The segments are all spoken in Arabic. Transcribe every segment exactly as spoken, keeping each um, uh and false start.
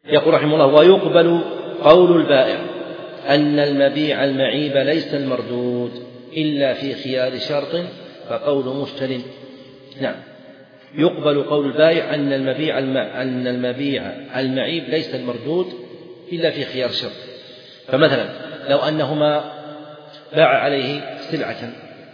يقول رحمه الله: ويقبل قول البائع أن المبيع المعيب ليس المردود إلا في خيار شرط فقول مشتر. نعم، يقبل قول البائع أن المبيع أن المبيع المعيب ليس المردود إلا في خيار شرط. فمثلا لو أنهما باع عليه سلعة،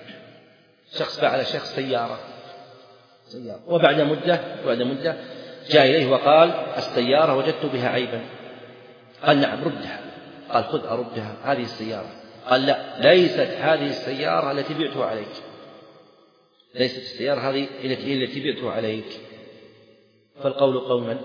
شخص باع على شخص سيارة سيارة وبعد مدة بعد مدة جاء إليه وقال: السيارة وجدت بها عيبا. قال: نعم ردها. قال: خذ أردها، هذه السيارة. قال: لا، ليست هذه السيارة التي بعتها عليك، ليست السيارة هذه التي التي بعتها عليك. فالقول قول من؟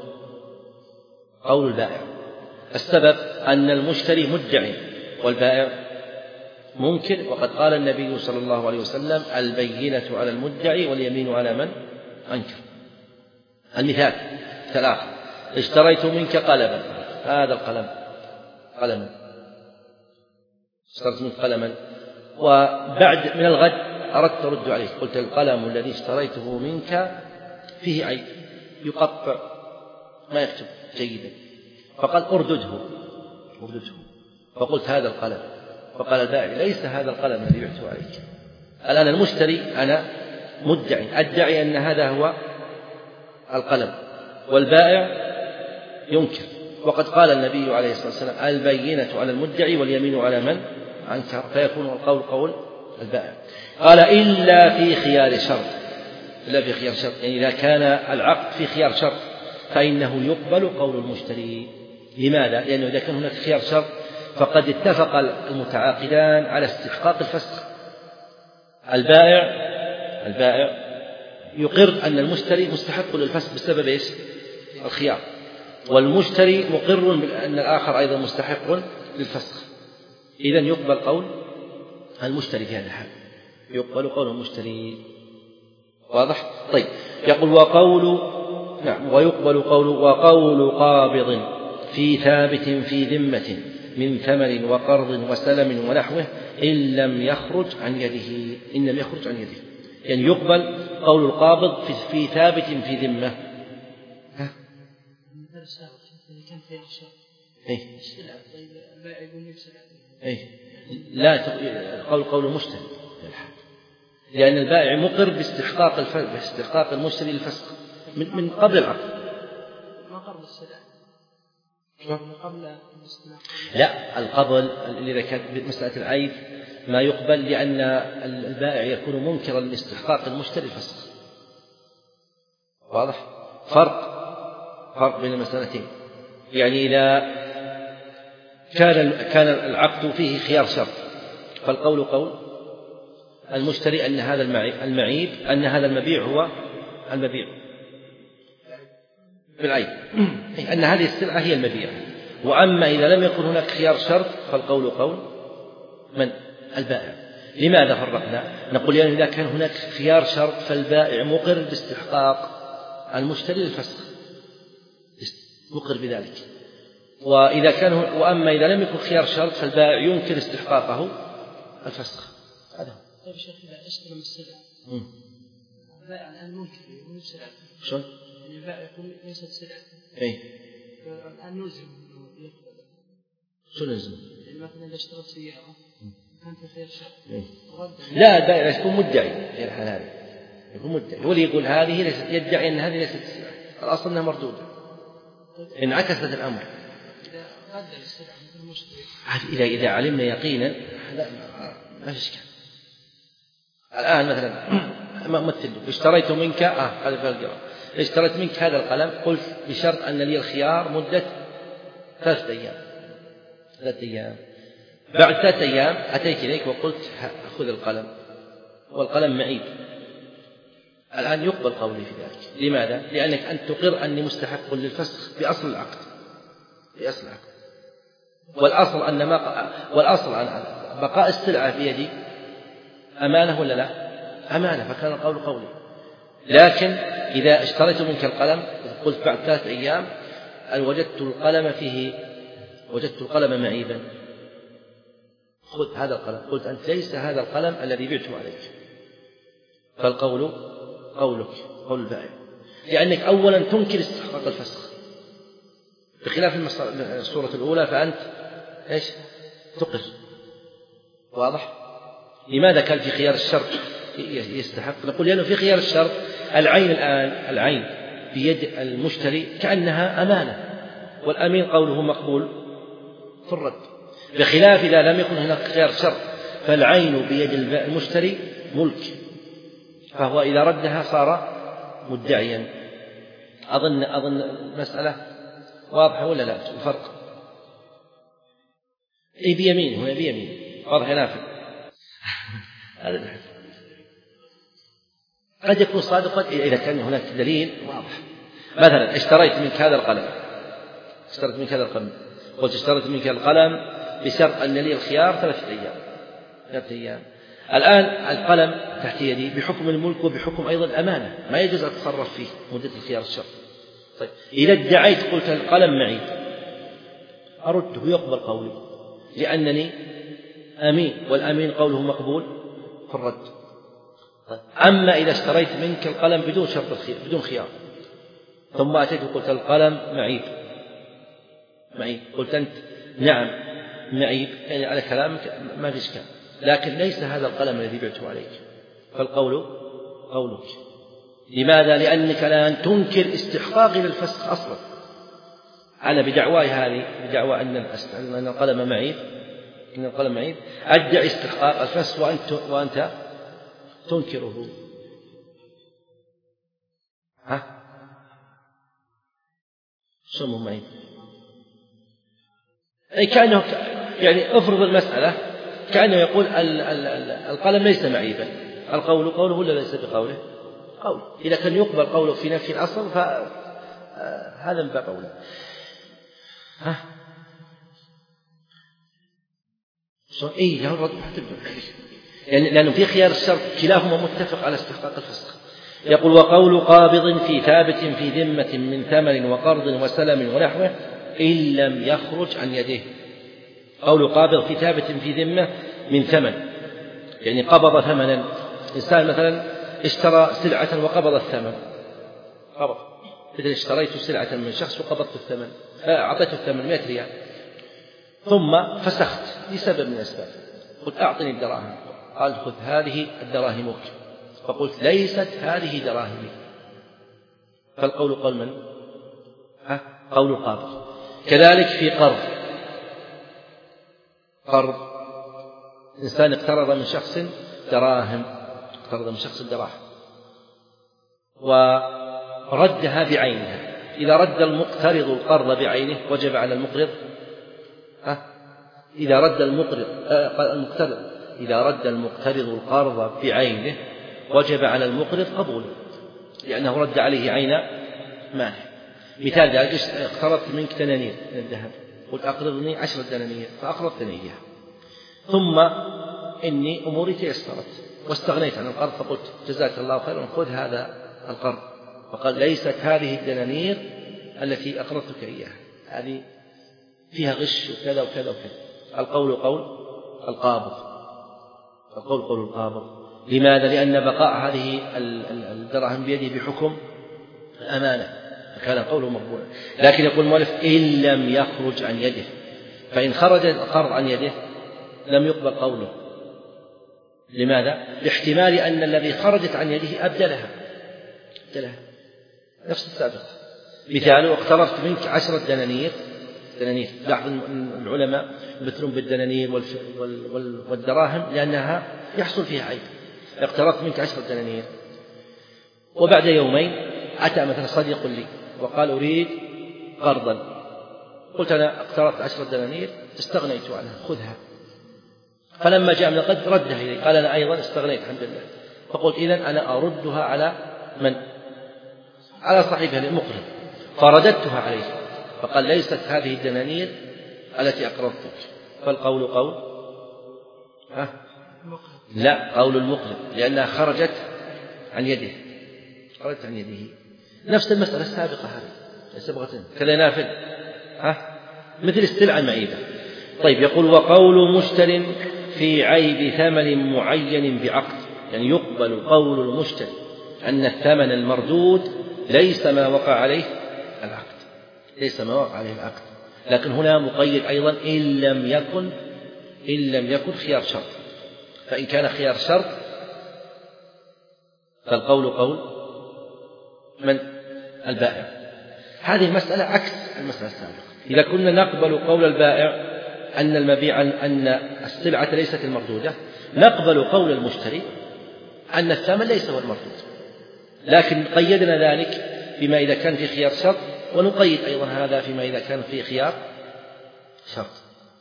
قول البائع. السبب أن المشتري مدعي والبائع منكر، وقد قال النبي صلى الله عليه وسلم: البينة على المدعي واليمين على من أنكر. المثال ثلاثة: اشتريت منك قلما، هذا القلم قلما، اشتريت منك قلما، وبعد من الغد أردت أرد عليك، قلت: القلم الذي اشتريته منك فيه عيب، يقطع، ما يكتب جيدا. فقال: أردده أردده فقلت: هذا القلم. فقال البائع: ليس هذا القلم الذي بعته عليك. الآن المشتري أنا مدعي، أدعي أن هذا هو القلم، والبائع ينكر، وقد قال النبي عليه الصلاة والسلام: البينة على المدعي واليمين على من أنكر. فيكون القول قول البائع. قال: إلا في خيار شرط، إلا في خيار شرط، يعني إذا كان العقد في خيار شرط فإنه يقبل قول المشتري. لماذا؟ لأنه إذا كان هناك خيار شرط فقد اتفق المتعاقدان على استحقاق الفسخ. البائع البائع يقر أن المشتري مستحق للفسخ بسبب إيش؟ الخيار، والمشتري مقر بأن الآخر أيضا مستحق للفسخ. إذن يقبل قول المشتري في هذا الحال، يقبل قول المشتري. واضح؟ طيب، يقول: وقول نعم ويقبل قول وقول قابض في ثابت في ذمة من ثمن وقرض وسلم ونحوه إن لم يخرج عن يده إن لم يخرج عن يده يعني يقبل قول القابض في, في ثابت في ذمة. ها؟ إيه؟ إيه؟ لا قول قول المشتري، لأن البائع مقر باستحقاق باستحقاق المشتري للفسخ من, من قبل العقد. ما قبل السلام قبل الاستلام. لا، القبل إذا كانت مسألة العيب ما يقبل، لأن البائع يكون منكرا لاستحقاق المشتري الفسخ. واضح؟ فرق فرق بين المسألتين. يعني إذا كان كان العقد فيه خيار شرط فالقول قول المشتري أن هذا المعيب أن هذا المبيع هو المبيع بالعيب، أن هذه السلعة هي المبيع. وأما إذا لم يكن هناك خيار شرط فالقول قول من؟ البائع. لماذا فرقنا؟ نقول يعني إذا كان هناك خيار شرط فالبائع مقر باستحقاق المشتري للفسخ، مقر بذلك. وإذا كان وأما إذا لم يكن خيار شرط فالبائع ينكر استحقاقه الفسخ. هذا طيب شيخ، إذا اشترى من السلعة البائع الآن منكر يقول سلعة شلون؟ يعني البائع يقول ليست سلعة. إيه؟ الآن نلزم يقبل. شو نلزم؟ يعني مثلا إذا اشتريت سيارة كان في خيار شرط. إيه؟ لا، البائع يكون مدعي في الحال هذه، يكون مدعي هو اللي يقول هذه ليست، يدعي أن هذه ليست سلعة، الأصل أنها مردودة. انعكست الأمر. إذا قدر السلعة مثل المشتري إذا إذا علمنا يقينا لا ما في إشكال. الآن مثلا ما مثل اشتريت منك آه هذا في الجواب اشتريت منك هذا القلم، قلت بشرط أن لي الخيار مدة ثلاثة أيام ثلاثة أيام بعد ثلاثة أيام أتيت إليك وقلت خذ القلم والقلم معيب. الآن يقبل قولي في ذلك. لماذا؟ لأنك أنت تقر أني مستحق للفسخ بأصل العقد بأصل العقد والأصل أن ما والأصل أن بقاء السلعة في يدي أمانة ولا لا؟ أمانة، فكان القول قولي. لكن إذا اشتريت منك القلم قلت بعد ثلاثة أيام أن وجدت القلم فيه وجدت القلم معيبا، خذ هذا القلم. قلت أنت ليس هذا القلم الذي بعته عليك، فالقول قولك قول البائع، لأنك أولا تنكر استحقاق الفسخ بخلاف الصورة الأولى فأنت إيش تقر. واضح؟ لماذا كان في خيار الشرط يستحق؟ نقول لأنه في خيار الشرط العين الآن العين بيد المشتري كأنها أمانة، والأمين قوله مقبول في الرد، بخلاف إذا لم يكن هناك خيار شرط فالعين بيد المشتري ملك، فهو إذا ردها صار مدعيا. أظن أظن المسألة واضحة ولا لا؟ الفرق أي بيمين هنا بيمين واضح نافع. هذا قد يكون صادقا إذا كان هناك دليل واضح. مثلا اشتريت منك هذا القلم، اشتريت منك هذا القلم، قلت اشتريت منك القلم بشرط أن لي الخيار ثلاثة أيام ثلاثة أيام. الآن القلم تحت يدي بحكم الملك وبحكم أيضا الأمانة، ما يجوز أن أتصرف فيه مدة الخيار الشرط. طيب إذا ادعيت قلت القلم معي أرده يقبل قولي لأنني أمين، والأمين قوله مقبول في الرد. طيب. أما إذا اشتريت منك القلم بدون شرط الخيار بدون خيار ثم أتيت وقلت القلم معيب معيب، قلت أنت نعم معيب، يعني على كلامك ما في إشكال، لكن ليس هذا القلم الذي بعته عليك، فالقول قولك. لماذا؟ لأنك الآن تنكر استحقاقي للفسخ أصلا. أنا بدعواي هذه بدعوى أن أن القلم معيب أن القلم معيب أدعي استحقاق الفسخ وأنت وأنت تنكره. ها شو معيب؟ أي كأنه يعني أفرض المسألة كأنه يقول ال ال ال القلم ليس معيبا، القول قوله ولا ليس بقوله؟ قول. إذا كان يقبل قوله في نفي الأصل فهذا من باب قوله. ها شو إيه له الرد حتى يعني لأنه في خيار الشرط كلاهما متفق على استحقاق الفسخ. يقول وقول قابض في ثابت في ذمة من ثمن وقرض وسلم ونحوه إن لم يخرج عن يده. قول قابض في ثابت في ذمة من ثمن، يعني قبض ثمنا، إنسان مثلا اشترى سلعة وقبض الثمن، قبض إذا اشتريت سلعة من شخص وقبضت الثمن، أعطيته الثمن مئة ريال، ثم فسخت لسبب من الأسباب، قلت أعطني الدراهم، قال خذ هذه الدراهمك، فقلت ليست هذه دراهمي، فالقول قول من؟ ها؟ قول القابض. كذلك في قرض، قرض إنسان اقترض من شخص دراهم، اقترض من شخص الدراهم وردها بعينها. إذا رد المقترض القرض بعينه وجب على المقرض ها؟ إذا رد المقرض آه المقترض إذا رد المقترض القرض بعينه وجب على المقرض قبوله، لأنه رد عليه عين مانع. مثال ذلك اقترضت منك دنانير من الذهب، قلت أقرضني عشرة دنانير فأقرضتني إياها، ثم إني أموري تيسرت واستغنيت عن القرض فقلت جزاك الله خيرا خذ هذا القرض، فقال ليست هذه الدنانير التي أقرضتك إياها، هذه فيها غش وكذا وكذا وكذا. القول قول القابض، القول قول القابض. لماذا؟ لأن بقاء هذه الدراهم بيده بحكم الأمانة، كان قوله مقبولا. لكن يقول المؤلف إن لم يخرج عن يده، فإن خرج القرض عن يده لم يقبل قوله. لماذا؟ لاحتمال أن الذي خرجت عن يده أبدلها أبدلها نفس السابق. مثاله اقترضت منك عشرة دنانير دنانير لاحظ العلماء يمثلون بالدنانير والدراهم لأنها يحصل فيها عيب. اقترضت منك عشرة دنانير وبعد يومين أتى مثلا صديق لي وقال أريد قرضا، قلت أنا اقترضت عشرة دنانير استغنيت عنها خذها، فلما جاء من القرض ردها إلي قال أنا أيضا استغنيت الحمد لله، فقلت إذن أنا أردها على من؟ على صاحبها المقرض، فرددتها عليه، فقال ليست هذه الدنانير التي أقرضتك، فالقول قول ها؟ لا قول المقرض لأنها خرجت عن يده خرجت عن يده. نفس المسألة السابقة هذه سبقتين كذا نافذ ها؟ مثل السلعة المعيبة. طيب يقول وقول مشتر في عيب ثمن معين بعقد، يعني يقبل قول المشتري أن الثمن المردود ليس ما وقع عليه العقد، ليس ما وقع عليه العقد. لكن هنا مقيد أيضا إن لم يكن إن لم يكن خيار شرط، فإن كان خيار شرط فالقول قول من البائع. هذه المسألة عكس المسألة السابقة. إذا كنا نقبل قول البائع أن المبيع أن السلعة ليست المردودة، نقبل قول المشتري أن الثمن ليس هو المردود، لكن قيدنا ذلك بما إذا كان في خيار شرط، ونقيد أيضا هذا فيما إذا كان في خيار شرط.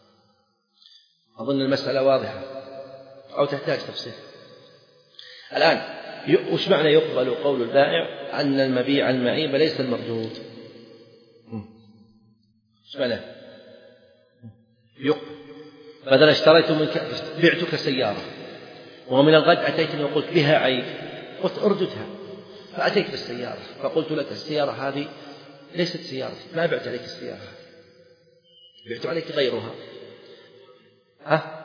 أظن المسألة واضحة أو تحتاج تفصيل. الآن وش معنى يقبل قول البائع أن المبيع المعيب ليس المردود؟ وش معنى يقبل؟ مثلا اشتريت منك بعتك سيارة، ومن الغد أتيتني وقلت بها عيب، قلت أرددها، فأتيت بالسيارة فقلت لك السيارة هذه ليست سيارتي، ما بعت عليك السيارة، بعت عليك غيرها. ها؟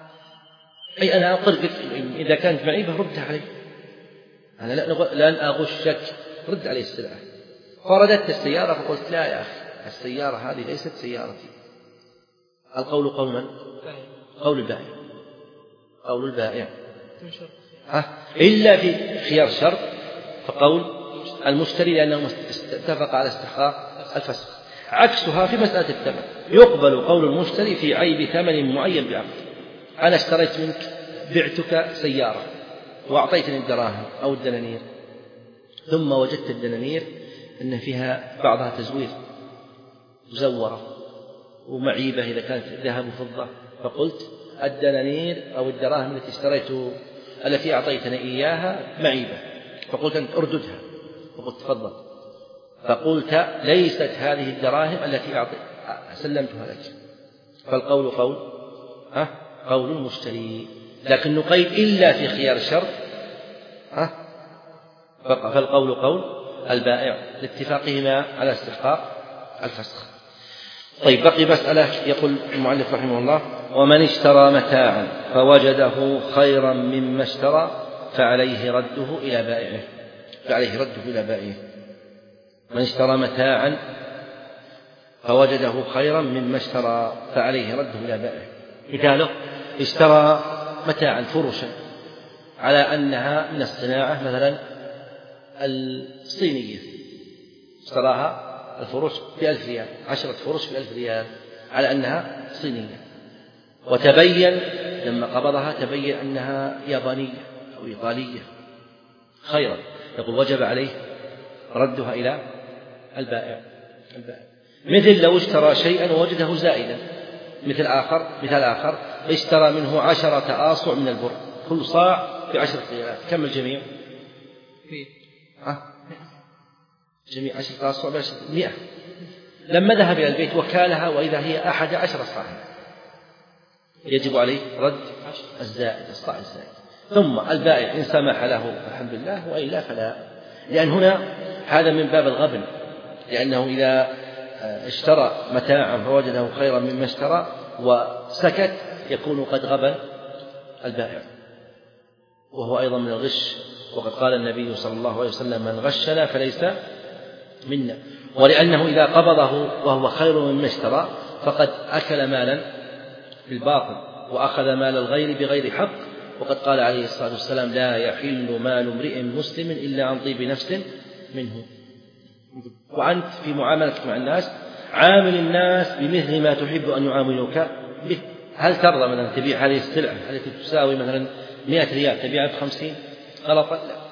أي أنا أقر إذا كانت معيبة ردها علي، أنا لن أغشك، رد علي السلعة. فرددت السيارة فقلت لا يا أخي السيارة هذه ليست سيارتي. القول قول من؟ قول البائع. قول البائع ها؟ إلا في خيار شرط فقول المشتري، لأنه اتفق على استحقاق الفسخ. عكسها في مسألة الثمن، يقبل قول المشتري في عيب ثمن معين بعقد. أنا اشتريت منك بعتك سيارة وأعطيتني الدراهم أو الدنانير، ثم وجدت الدنانير أن فيها بعضها تزوير مزورة ومعيبة إذا كانت ذهب وفضة، فقلت الدنانير أو الدراهم التي اشتريت التي أعطيتني إياها معيبة، فقلت أنت أرددها، فقلت تفضل، فقلت ليست هذه الدراهم التي سلمتها لك. فالقول قول ها؟ قول المشتري، لكن نقيد إلا في خيار الشرط ها؟ فالقول قول البائع لاتفاقهما على استحقاق الفسخ. طيب بقي مسألة، يقول المؤلف رحمه الله: ومن اشترى متاعا فوجده خيرا مما اشترى فعليه رده إلى بائعه. فعليه رده إلى بائعه. من اشترى متاعا فوجده خيرا مما اشترى فعليه رده إلى بائعه. مثاله: اشترى متاعا فرشا على أنها من الصناعة مثلا الصينية، اشتراها الفرش بألف ريال، عشرة فرش بألف ريال على أنها صينية، وتبين لما قبضها تبين أنها يابانية أو إيطالية خيرا، يقول وجب عليه ردها إلى البائع. البائع مثل لو اشترى شيئا ووجده زائدا، مثل آخر مثال آخر اشترى منه عشرة آصع من البر، كل صاع بعشرة ريالات، كم الجميع؟ أه؟ جميع عشرة آصع بعشرة مئة. لما ذهب إلى البيت وكالها وإذا هي أحد عشر صاعا، يجب عليه رد الزائد الصاع الزائد. ثم البائع إن سمح له الحمد لله، وإلا فلا، لأن هنا هذا من باب الغبن، لأنه إذا اشترى متاعا فوجده خيرا مما اشترى وسكت يكون قد غبن البائع، وهو أيضا من الغش، وقد قال النبي صلى الله عليه وسلم: من غشنا فليس منا. ولأنه إذا قبضه وهو خير مما اشترى فقد أكل مالا بالباطل وأخذ مال الغير بغير حق، وقد قال عليه الصلاة والسلام: لا يحل مال امرئ مسلم إلا عن طيب نفس منه. وأنت في معاملتك مع الناس عامل الناس بمثل ما تحب أن يعاملوك به. هل ترضى مثلا تبيع هذه السلعة التي تساوي مثلا مئة ريال تبيعها بخمسين غلطا؟ لا،